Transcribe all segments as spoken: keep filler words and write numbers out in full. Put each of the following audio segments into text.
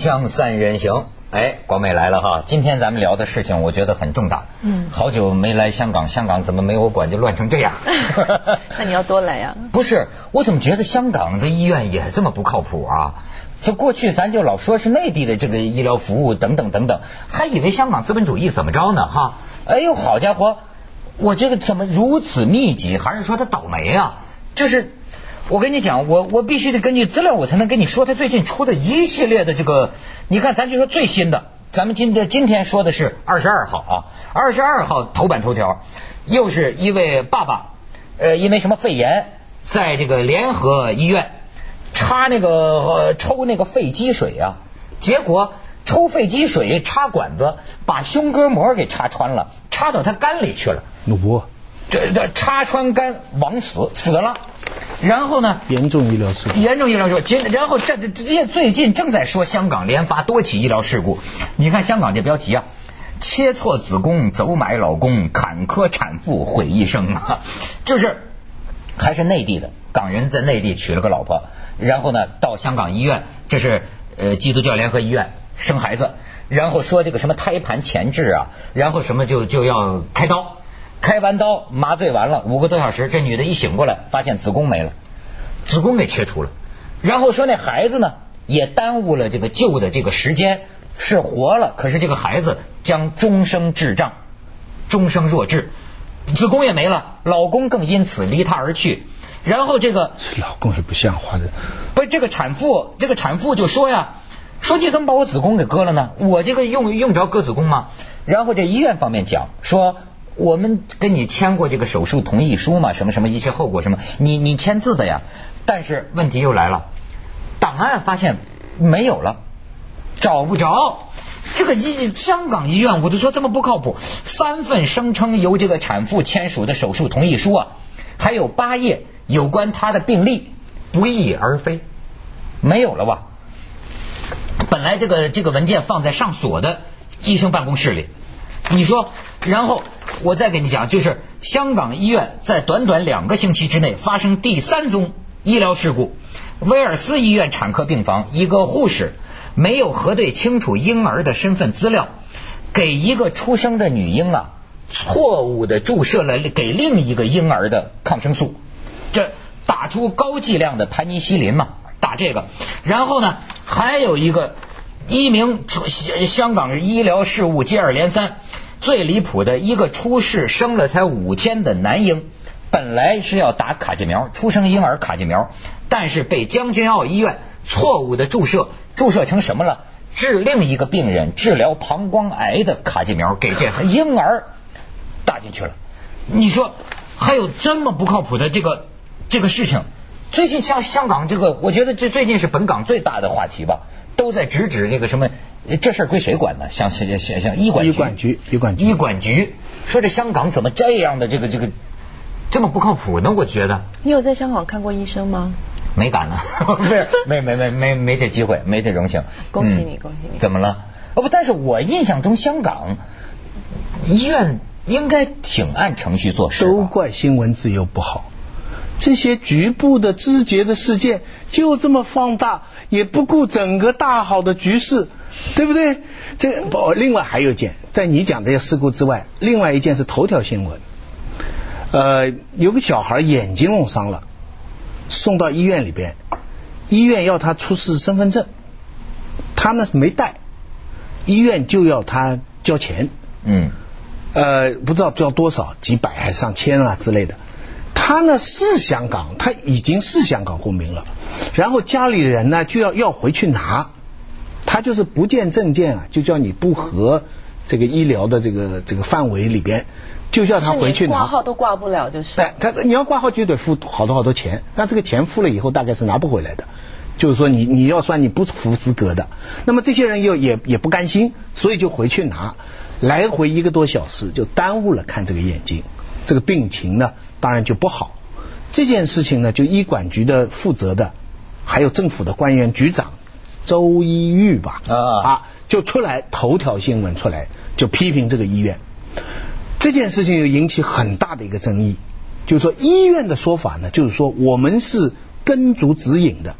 锵三人行，哎，广美来了哈。今天咱们聊的事情，我觉得很重大。嗯，好久没来香港，香港怎么没有我管就乱成这样？ 那你要多来呀、啊。 不是，我怎么觉得香港的医院也这么不靠谱啊？就过去咱就老说是内地的这个医疗服务等等等等，还以为香港资本主义怎么着呢哈？哎呦，好家伙，我这个怎么如此密集？还是说他倒霉啊？就是。我跟你讲，我我必须得根据资料，我才能跟你说他最近出的一系列的这个，你看咱就说最新的，咱们今天今天说的是二十二号啊，二十二号头版头条，又是一位爸爸，呃，因为什么肺炎，在这个联合医院插那个、呃、抽那个肺积水啊，结果抽肺积水插管子把胸膈膜给插穿了，插到他肝里去了。 我这这插穿肝枉死死了。然后呢？ 严重医疗事故， 严重医疗事故。然后这这这最近正在说香港连发多起医疗事故。你看香港这标题啊，切错子宫走买老公，坎坷产妇毁一生啊！就是还是内地的港人在内地娶了个老婆，然后呢到香港医院，这是呃基督教联合医院生孩子，然后说这个什么胎盘前置啊，然后什么就就要开刀。开完刀麻醉完了五个多小时，这女的一醒过来发现子宫没了，子宫给切除了，然后说那孩子呢也耽误了这个救的这个时间，是活了，可是这个孩子将终生智障，终生弱智，子宫也没了，老公更因此离她而去。然后这个老公也不像话的， 不是这个产妇，这个产妇就说呀，说你怎么把我子宫给割了呢？我这个用用着割子宫吗？然后这医院方面讲说，我们跟你签过这个手术同意书嘛，什么什么一切后果什么，你你签字的呀。但是问题又来了，档案发现没有了，找不着。这个医香港医院我就说这么不靠谱，三份声称由这个产妇签署的手术同意书啊，还有八页有关她的病历不翼而飞，没有了吧？本来这个这个文件放在上锁的医生办公室里，你说，然后我再跟你讲，就是香港医院在短短两个星期之内发生第三宗医疗事故。威尔斯医院产科病房一个护士没有核对清楚婴儿的身份资料，给一个出生的女婴啊错误的注射了给另一个婴儿的抗生素，这打出高剂量的盘尼西林嘛，打这个。然后呢还有一个一名香港医疗事故接二连三，最离谱的一个出世生了才五天的男婴，本来是要打卡介苗，出生婴儿卡介苗，但是被将军澳医院错误的注射，注射成什么了？治另一个病人治疗膀胱癌的卡介苗，给这婴儿打进去了。你说还有这么不靠谱的这个这个事情？最近像香港这个，我觉得这最近是本港最大的话题吧，都在直指这个什么，这事儿归谁管呢？像像像医管局， 医管局，医管局， 医管局说这香港怎么这样的这个这个这么不靠谱呢？我觉得你有在香港看过医生吗？ 没敢呢，没没没没没这机会，没这荣幸。 恭喜你，嗯、恭喜你！ 怎么了？哦不，但是我印象中香港医院应该挺按程序做事吧。 都怪新闻自由不好。这些局部的枝节的事件就这么放大，也不顾整个大好的局势，对不对？这不，另外还有一件，在你讲这些事故之外，另外一件是头条新闻。呃，有个小孩眼睛弄伤了，送到医院里边，医院要他出示身份证，他呢没带，医院就要他交钱，嗯，呃，不知道交多少，几百还是上千啊之类的。他呢是香港，他已经是香港公民了，然后家里人呢就要要回去拿，他就是不见证件啊，就叫你不合这个医疗的这个这个范围里边，就叫他回去拿。 挂号都挂不了，就是。 对，他你要挂号就得付好多好多钱，那这个钱付了以后大概是拿不回来的，就是说你你要算你不符资格的。那么这些人又也也不甘心，所以就回去拿，来回一个多小时就耽误了看这个眼睛。这个病情呢当然就不好，这件事情呢就医管局的负责的还有政府的官员局长周一玉吧啊就出来头条新闻出来就批评这个医院。这件事情又引起很大的一个争议，就是说医院的说法呢就是说我们是跟足指引的，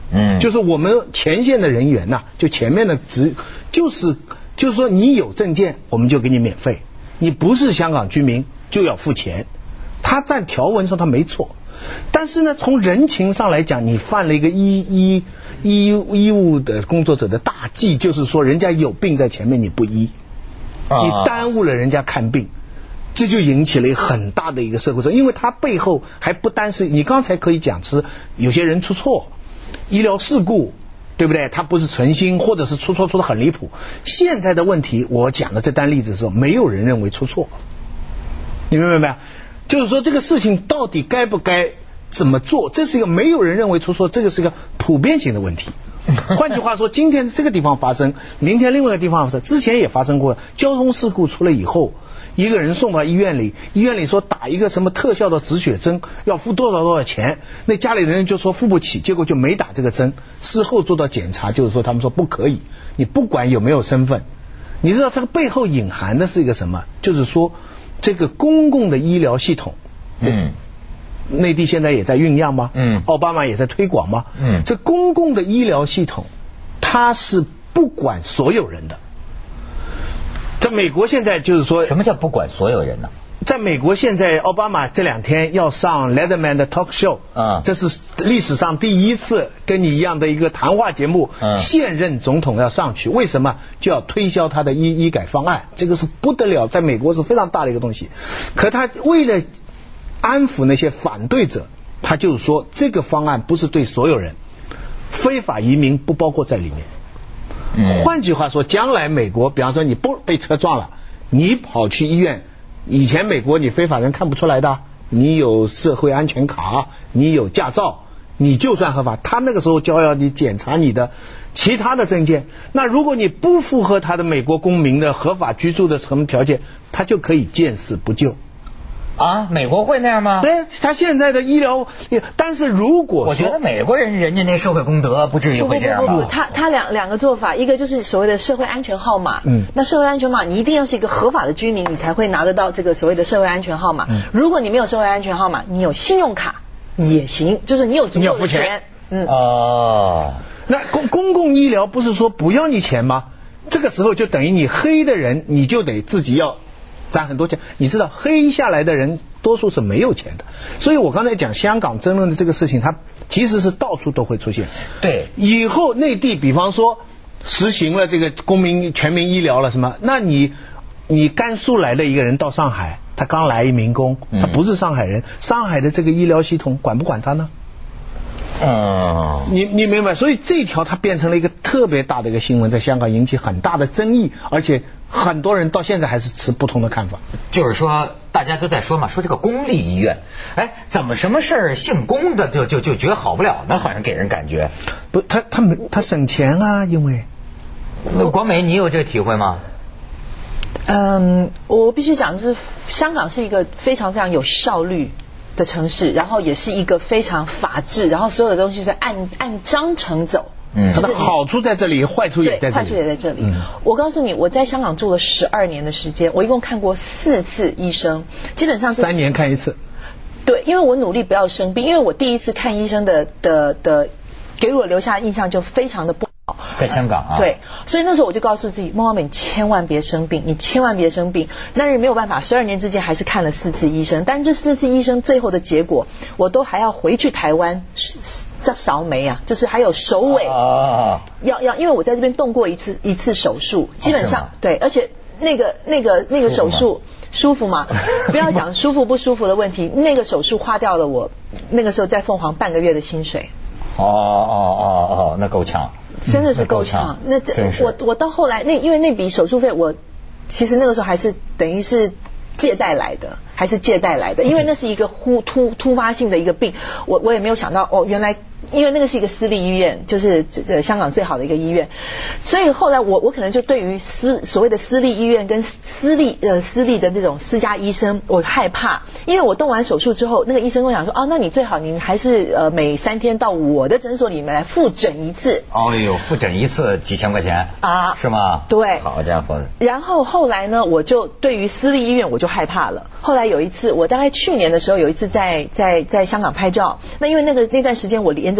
嗯，就是我们前线的人员呐、啊，就前面的职，就是就是说你有证件我们就给你免费，你不是香港居民就要付钱。他在条文上他没错，但是呢，从人情上来讲，你犯了一个医医医医务的工作者的大忌，就是说人家有病在前面你不医，你耽误了人家看病。这就引起了一个很大的一个社会责任，因为它背后还不单是你刚才可以讲是有些人出错，医疗事故，对不对？他不是存心，或者是出错出的很离谱。现在的问题，我讲的这单例子的时候，没有人认为出错，你明白没有？就是说这个事情到底该不该怎么做，这是一个没有人认为出错，这个是一个普遍性的问题。换句话说，今天这个地方发生，明天另外一个地方发生，之前也发生过交通事故出来以后。一个人送到医院里，医院里说打一个什么特效的止血针要付多少多少钱，那家里人就说付不起，结果就没打这个针。事后做到检查，就是说他们说不可以，你不管有没有身份，你知道这个背后隐含的是一个什么？就是说这个公共的医疗系统，嗯，内地现在也在酝酿吗？嗯，奥巴马也在推广吗？嗯，这公共的医疗系统，它是不管所有人的。在美国现在就是说， 什么叫不管所有人呢？ 在美国现在，奥巴马这两天要上 Letterman 的 Talk Show， 啊，这是历史上第一次跟你一样的一个谈话节目，嗯，现任总统要上去，为什么？就要推销他的医医改方案，这个是不得了，在美国是非常大的一个东西。可他为了安抚那些反对者，他就是说这个方案不是对所有人，非法移民不包括在里面。嗯，换句话说，将来美国，比方说你不被车撞了，你跑去医院，以前美国你非法人看不出来的，你有社会安全卡，你有驾照，你就算合法。他那个时候就要你检查你的其他的证件，那如果你不符合他的美国公民的合法居住的什么条件，他就可以见死不救。 啊，美国会那样吗？ 对，他现在的医疗，但是如果我觉得美国人人家那社会公德不至于会这样吧？ 不不不不，他他两两个做法，一个就是所谓的社会安全号码，嗯，那社会安全码你一定要是一个合法的居民，你才会拿得到这个所谓的社会安全号码。嗯，如果你没有社会安全号码，你有信用卡也行，就是你有足够的钱。 嗯哦，那公公共医疗不是说不要你钱吗？这个时候就等于你黑的人，你就得自己要攒很多钱。你知道黑下来的人多数是没有钱的，所以我刚才讲香港争论的这个事情，它其实是到处都会出现。 对， 以后内地比方说实行了这个公民全民医疗了什么，那你你甘肃来的一个人到上海，他刚来一民工，他不是上海人，嗯，上海的这个医疗系统管不管他呢？嗯，你你明白，所以这条它变成了一个特别大的一个新闻，在香港引起很大的争议，而且很多人到现在还是持不同的看法。 就是说，大家都在说嘛，说这个公立医院，哎，怎么什么事儿姓公的就就就觉得好不了呢？好像给人感觉不，他他没他省钱啊，因为那国美，你有这个体会吗？ 嗯，我必须讲，就是香港是一个非常非常有效率的城市，然后也是一个非常法治，然后所有的东西是按按章程走。 嗯，它的好处在这里，坏处也在这里。 坏处也在这里。嗯，我告诉你，我在香港住了十二年的时间，我一共看过四次医生，基本上是三年看一次。 对，因为我努力不要生病，因为我第一次看医生的的的，给我留下印象就非常的不好。 在香港啊。 对，所以那时候我就告诉自己，孟浩美，你千万别生病，你千万别生病。但是没有办法，十二年之间还是看了四次医生，但是这四次医生最后的结果，我都还要回去台湾再扫眉啊，就是还有首尾啊，要要，因为我在这边动过一次一次手术，基本上、哦、对，而且那个那个那个手术舒服吗？不要讲舒服不舒服的问题，那个手术花掉了我那个时候在凤凰半个月的薪水。 哦哦哦哦，那够呛， 真的是够呛。那这我我到后来那因为那笔手术费我其实那个时候还是等于是借贷来的，还是借贷来的，因为那是一个忽突突发性的一个病，我我也没有想到哦，原来因为那个是一个私立医院，就是这香港最好的一个医院，所以后来我我可能就对于私所谓的私立医院跟私立呃私立的这种私家医生我害怕，因为我动完手术之后，那个医生跟我讲说，哦，那你最好你还是呃每三天到我的诊所里面来复诊一次。 哦呦，复诊一次几千块钱啊？是吗？ 对， 好家伙。 然后后来呢，我就对于私立医院我就害怕了。后来有一次，我大概去年的时候有一次在在在香港拍照，那因为那个那段时间我连着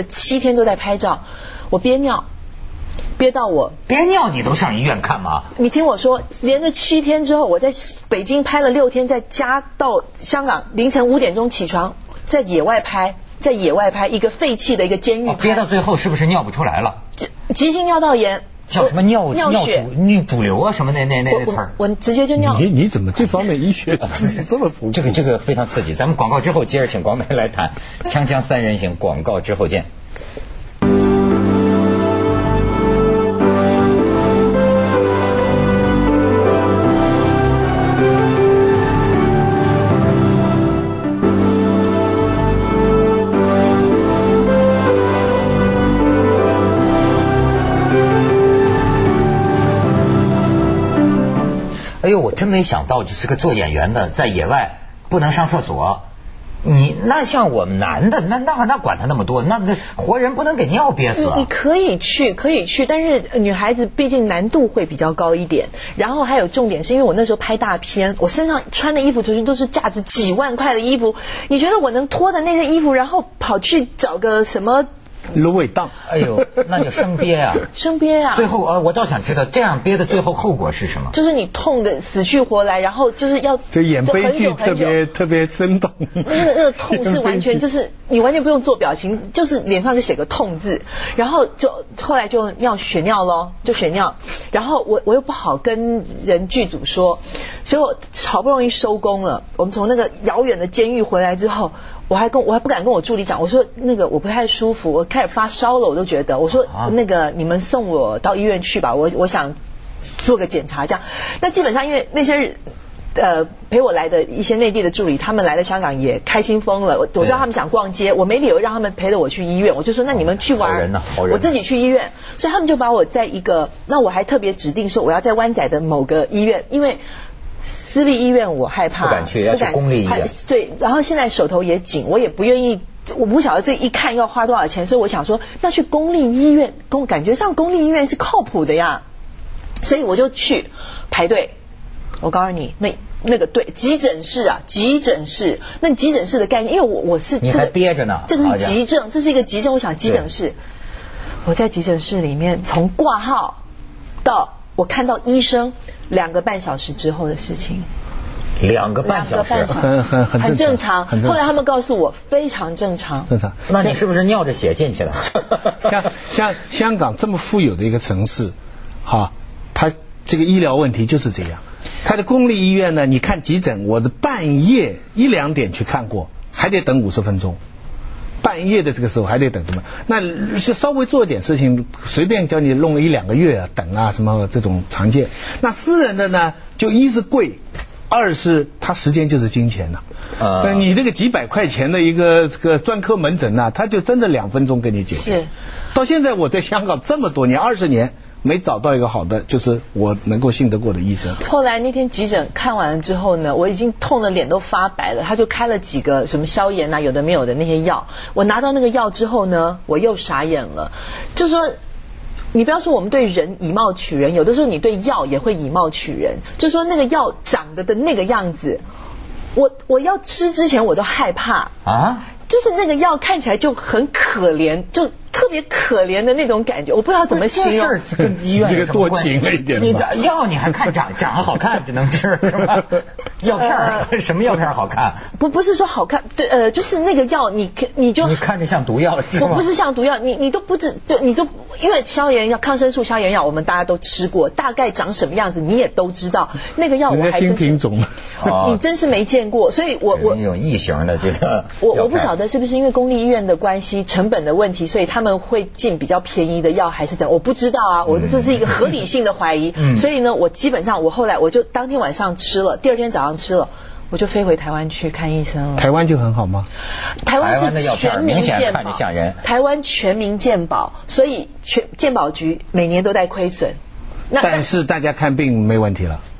七天都在拍照，我憋尿。憋到我憋尿你都上医院看吗？ 你听我说，连着七天之后，我在北京拍了六天，在家到香港凌晨五点钟起床，在野外拍，在野外拍一个废弃的一个监狱拍、哦、 憋到最后是不是尿不出来了？ 急性尿道炎。 叫什么尿尿血尿主流啊什么那那那词儿， 我直接就尿。 你你怎么这方面医学这么普及？ 这个这个非常刺激。咱们广告之后接着请广美来谈锵锵三人行，广告之后见。哎呦，我真没想到，就是个做演员的在野外不能上厕所。你那像我们男的，那那那管他那么多，那那活人不能给尿憋死啊！ 你, 你可以去，可以去，但是女孩子毕竟难度会比较高一点。然后还有重点是因为我那时候拍大片，我身上穿的衣服全都是价值几万块的衣服。你觉得我能脱的那些衣服，然后跑去找个什么？ 芦苇荡， 哎呦，那就生憋啊， 生憋啊！ 最后呃，我倒想知道这样憋的最后后果是什么？ 就是你痛的死去活来，然后就是要这演悲剧特别特别生动。 那个那个痛是完全就是你完全不用做表情，就是脸上就写个痛字，然后就后来就尿血尿咯，就血尿。然后我我又不好跟人剧组说，所以我好不容易收工了。我们从那个遥远的监狱回来之后。我还跟我还不敢跟我助理讲，我说那个我不太舒服，我开始发烧了，我都觉得，我说那个你们送我到医院去吧，我我想做个检查这样。那基本上因为那些呃陪我来的一些内地的助理，他们来了香港也开心疯了，我我知道他们想逛街，我没理由让他们陪着我去医院，我就说那你们去玩， 好人啊好人， 我自己去医院，所以他们就把我在一个，那我还特别指定说我要在湾仔的某个医院，因为。私立医院我害怕， 不敢去，要去公立医院。 对，然后现在手头也紧，我也不愿意，我不晓得这一看要花多少钱，所以我想说，那去公立医院，公感觉上公立医院是靠谱的呀，所以我就去排队。我告诉你，那那个对急诊室啊，急诊室，那急诊室的概念，因为我我是、这个、 你还憋着呢， 这个是急症，这是一个急症，我想急诊室，我在急诊室里面从挂号到我看到医生。两个半小时之后的事情， 两个半小时， 很很很很正常。 很正常。 后来他们告诉我非常正常。 正常。 那你是不是尿着血进去了？ 像像香港这么富有的一个城市，哈，它这个医疗问题就是这样。它的公立医院呢，你看急诊，我的半夜一两点去看过，还得等五十分钟。半夜的这个时候还得等什么？那是稍微做一点事情，随便叫你弄一两个月啊，等啊什么这种常见。那私人的呢，就一是贵，二是它时间就是金钱呐、啊。呃，你这个几百块钱的一个这个专科门诊呐、啊，它就真的两分钟给你解决。 是。 到现在我在香港这么多年，二十年。没找到一个好的，就是我能够信得过的医生。 后来那天急诊看完了之后呢，我已经痛得脸都发白了，他就开了几个什么消炎啊，有的没有的那些药。我拿到那个药之后呢，我又傻眼了，就说你不要说我们对人以貌取人，有的时候你对药也会以貌取人。就说那个药长得的那个样子，我我要吃之前我都害怕啊，就是那个药看起来就很可怜，就特别可怜的那种感觉，我不知道怎么形容。 这跟医院有什么关系？ 多情了一点。 你的药你还看长长得好看就能吃是吧？药片儿、呃、什么药片好看？ 不不是说好看，对呃，就是那个药你你就你看着像毒药是吗？ 不是像毒药，你你都不知对，你都因为消炎药、抗生素消炎药我们大家都吃过，大概长什么样子你也都知道。那个药我还真是新品种， 你真是没见过，所以我我有异形的这个我我不晓得是不是因为公立医院的关系、成本的问题，所以他们会进比较便宜的药还是怎样？我不知道啊，我这是一个合理性的怀疑。嗯、所以呢，我基本上我后来我就当天晚上吃了，第二天早上吃了。我就飞回台湾去看医生了。 台湾就很好吗？ 台湾是全民健保，台湾全民健保，所以全健保局每年都在亏损。 那但是大家看病没问题了。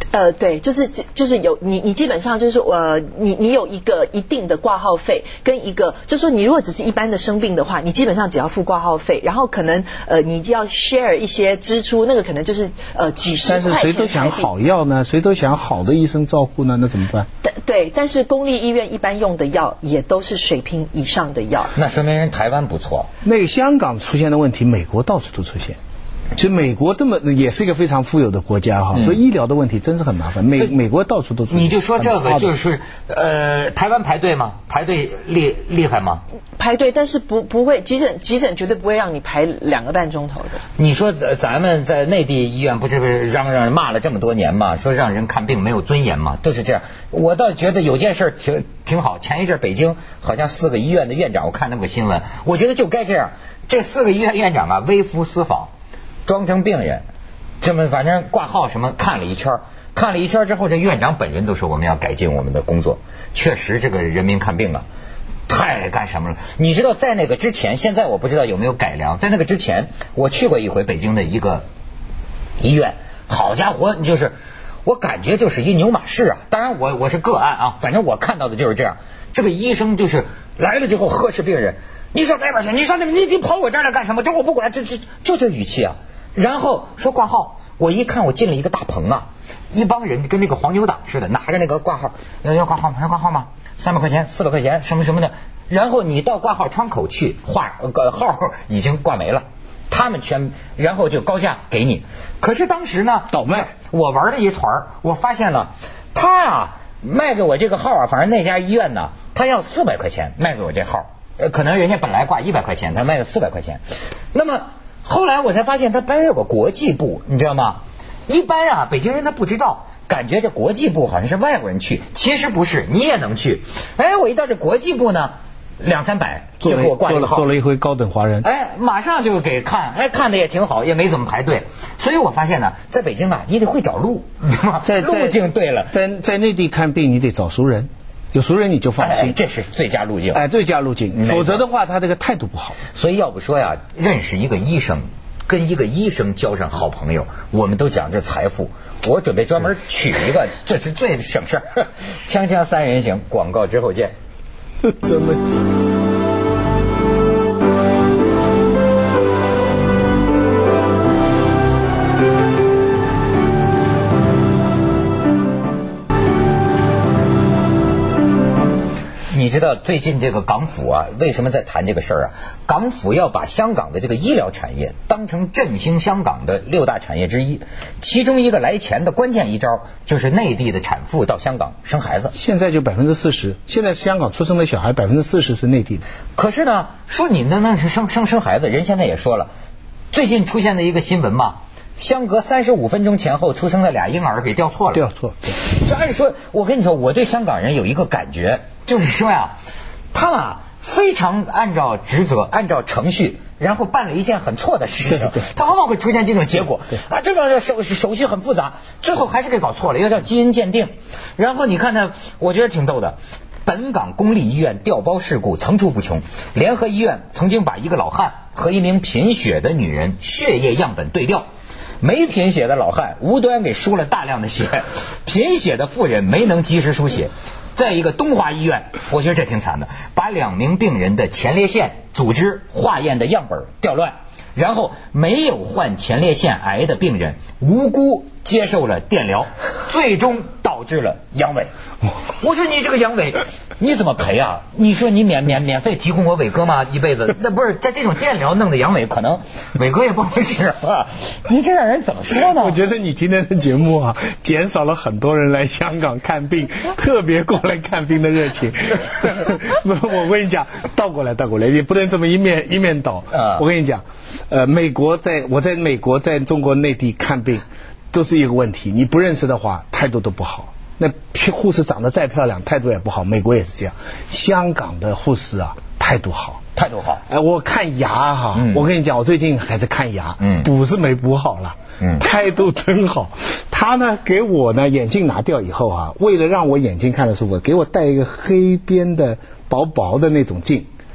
呃，对，就是就是有你你基本上就是说呃你你有一个一定的挂号费跟一个，就是说你如果只是一般的生病的话，你基本上只要付挂号费，然后可能呃你就要 share 一些支出，那个可能就是呃几十块钱。 但是谁都想好药呢，谁都想好的医生照顾呢，那怎么办？ 对对，但是公立医院一般用的药也都是水平以上的药。 那说明人台湾不错。 那个香港出现的问题，美国到处都出现。其实美国这么也是一个非常富有的国家哈，嗯、所以医疗的问题真是很麻烦。美美国到处都出现。 你就说这个就是呃，台湾排队吗？排队厉厉害吗？ 排队，但是不不会急诊急诊绝对不会让你排两个半钟头的。 你说咱们在内地医院不是不是嚷嚷骂了这么多年嘛，说让人看病没有尊严嘛，都是这样。我倒觉得有件事挺挺好。前一阵北京好像四个医院的院长，我看那个新闻，我觉得就该这样。这四个医院院长啊，微服私访。装成病人，这么反正挂号什么看了一圈，看了一圈之后，这院长本人都说我们要改进我们的工作。确实，这个人民看病啊，太干什么了？你知道，在那个之前，现在我不知道有没有改良。在那个之前，我去过一回北京的一个医院，好家伙，就是我感觉就是一牛马市啊。当然我，我我是个案啊，反正我看到的就是这样。这个医生就是来了之后呵斥病人，你上那边去，你上那边，你你跑我这儿来干什么？这我不管，这这就这语气啊。然后说挂号，我一看我进了一个大棚啊，一帮人跟那个黄牛党似的，拿着那个挂号，要要挂号吗？要挂号吗？三百块钱、四百块钱，什么什么的。然后你到挂号窗口去，画个号已经挂没了，他们全然后就高价给你。可是当时呢， 倒卖， 我玩了一团，我发现了他啊卖给我这个号啊，反正那家医院呢，他要四百块钱卖给我这号，呃，可能人家本来挂一百块钱，他卖了四百块钱。那么后来我才发现他本来有个国际部，你知道吗？一般啊北京人他不知道，感觉这国际部好像是外国人去，其实不是，你也能去。哎，我一到这国际部呢，两三百就给我挂一个号， 做了一回高等华人， 哎，马上就给看，哎，看的也挺好，也没怎么排队。所以我发现呢，在北京啊，你得会找路，你知道吗？ 在路径对了， 在在内地看病你得找熟人。有熟人你就放心， 哎，这是最佳路径。 哎，最佳路径，否则的话他这个态度不好。 所以要不说呀，认识一个医生，跟一个医生交上好朋友，我们都讲这财富。我准备专门娶一个，这是最省事儿。锵锵三人行，广告之后见。 真的。 你知道最近这个港府啊，为什么在谈这个事儿啊？港府要把香港的这个医疗产业当成振兴香港的六大产业之一，其中一个来钱的关键一招就是内地的产妇到香港生孩子。 现在就百分之四十，现在香港出生的小孩百分之四十是内地的。 可是呢，说你那那是生生生孩子，人现在也说了，最近出现的一个新闻嘛。相隔三十五分钟前后出生的俩婴儿给调错了， 调错。 这按说，我跟你说，我对香港人有一个感觉，就是说呀，他们啊非常按照职责、按照程序，然后办了一件很错的事情，他往往会出现这种结果啊，这个手手续很复杂，最后还是给搞错了，要叫基因鉴定。然后你看呢，我觉得挺逗的。本港公立医院调包事故层出不穷，联合医院曾经把一个老汉和一名贫血的女人血液样本对调。没贫血的老汉无端给输了大量的血，贫血的妇人没能及时输血。在一个东华医院，我觉得这挺惨的，把两名病人的前列腺组织化验的样本调乱，然后没有患前列腺癌的病人无辜接受了电疗，最终导致了阳痿。我说你这个阳痿你怎么赔啊？你说你免免免费提供我伟哥吗？一辈子那不是在这种电疗弄的阳痿，可能伟哥也不好使啊。你这让人怎么说呢？ 我觉得你今天的节目啊，减少了很多人来香港看病，特别过来看病的热情。我跟你讲，倒过来倒过来，也不能这么一面一面倒。我跟你讲，呃，美国在我在美国在中国内地看病都是一个问题，你不认识的话态度都不好。那护士长得再漂亮，态度也不好。美国也是这样，香港的护士啊，态度好， 态度好。 哎，我看牙哈，嗯、我跟你讲，我最近还是看牙，嗯，补是没补好了，嗯，态度真好。他呢给我呢眼镜拿掉以后啊，为了让我眼睛看得舒服，给我戴一个黑边的薄薄的那种镜。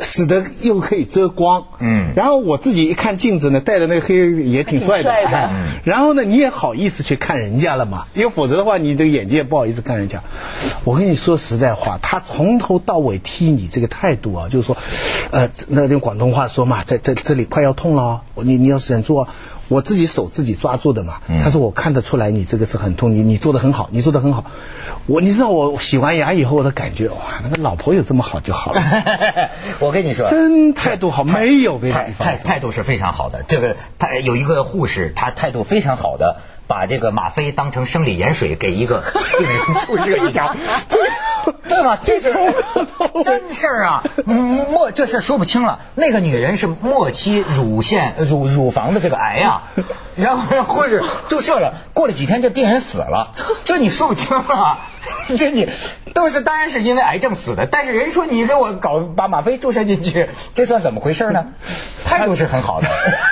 使得又可以遮光。嗯，然后我自己一看镜子呢，戴的那个黑也挺帅的。 帅的。 嗯、然后呢，你也好意思去看人家了嘛？因为否则的话，你这个眼睛也不好意思看人家。我跟你说实在话，他从头到尾踢你这个态度啊，就是说，呃，那用广东话说嘛，在这这里快要痛了哦，你你要忍住啊。我自己手自己抓住的嘛，他说我看得出来你这个是很痛，你你做得很好，你做得很好。我你知道我洗完牙以后我的感觉，哇，那个老婆有这么好就好了。 我跟你说， 真态度好，没有别的态态态度是非常好的。这个他有一个护士，他态度非常好的，把这个吗啡当成生理盐水给一个病人注射一下。对吧？这是真事儿啊！末这事说不清了。那个女人是末期乳腺乳乳房的这个癌啊，然后让护士注射了，过了几天这病人死了，这你说不清了。这你都是当然是因为癌症死的，但是人说你给我搞把吗啡注射进去，这算怎么回事呢？态度是很好的。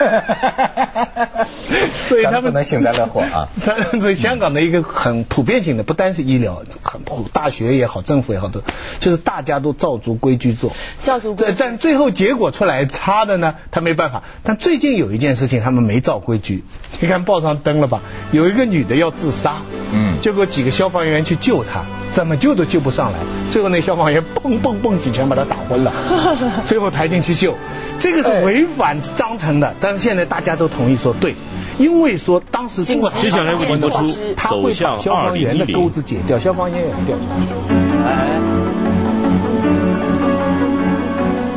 所以他们不能幸灾乐祸啊。 所以香港的一个很普遍性的，不单是医疗，很普大学也好，政府也好，都就是大家都照足规矩做。 照足规矩。 但最后结果出来差的呢，他没办法。但最近有一件事情，他们没照规矩。你看报上登了吧？有一个女的要自杀，嗯，结果几个消防员去救她，怎么救都救不上来，最后那消防员蹦蹦蹦几拳把她打昏了，最后抬进去救。这个是违反章程的，但是现在大家都同意说对，因为说当时经过接下来为您播出他会把消防员的钩子解掉，消防员也掉下去。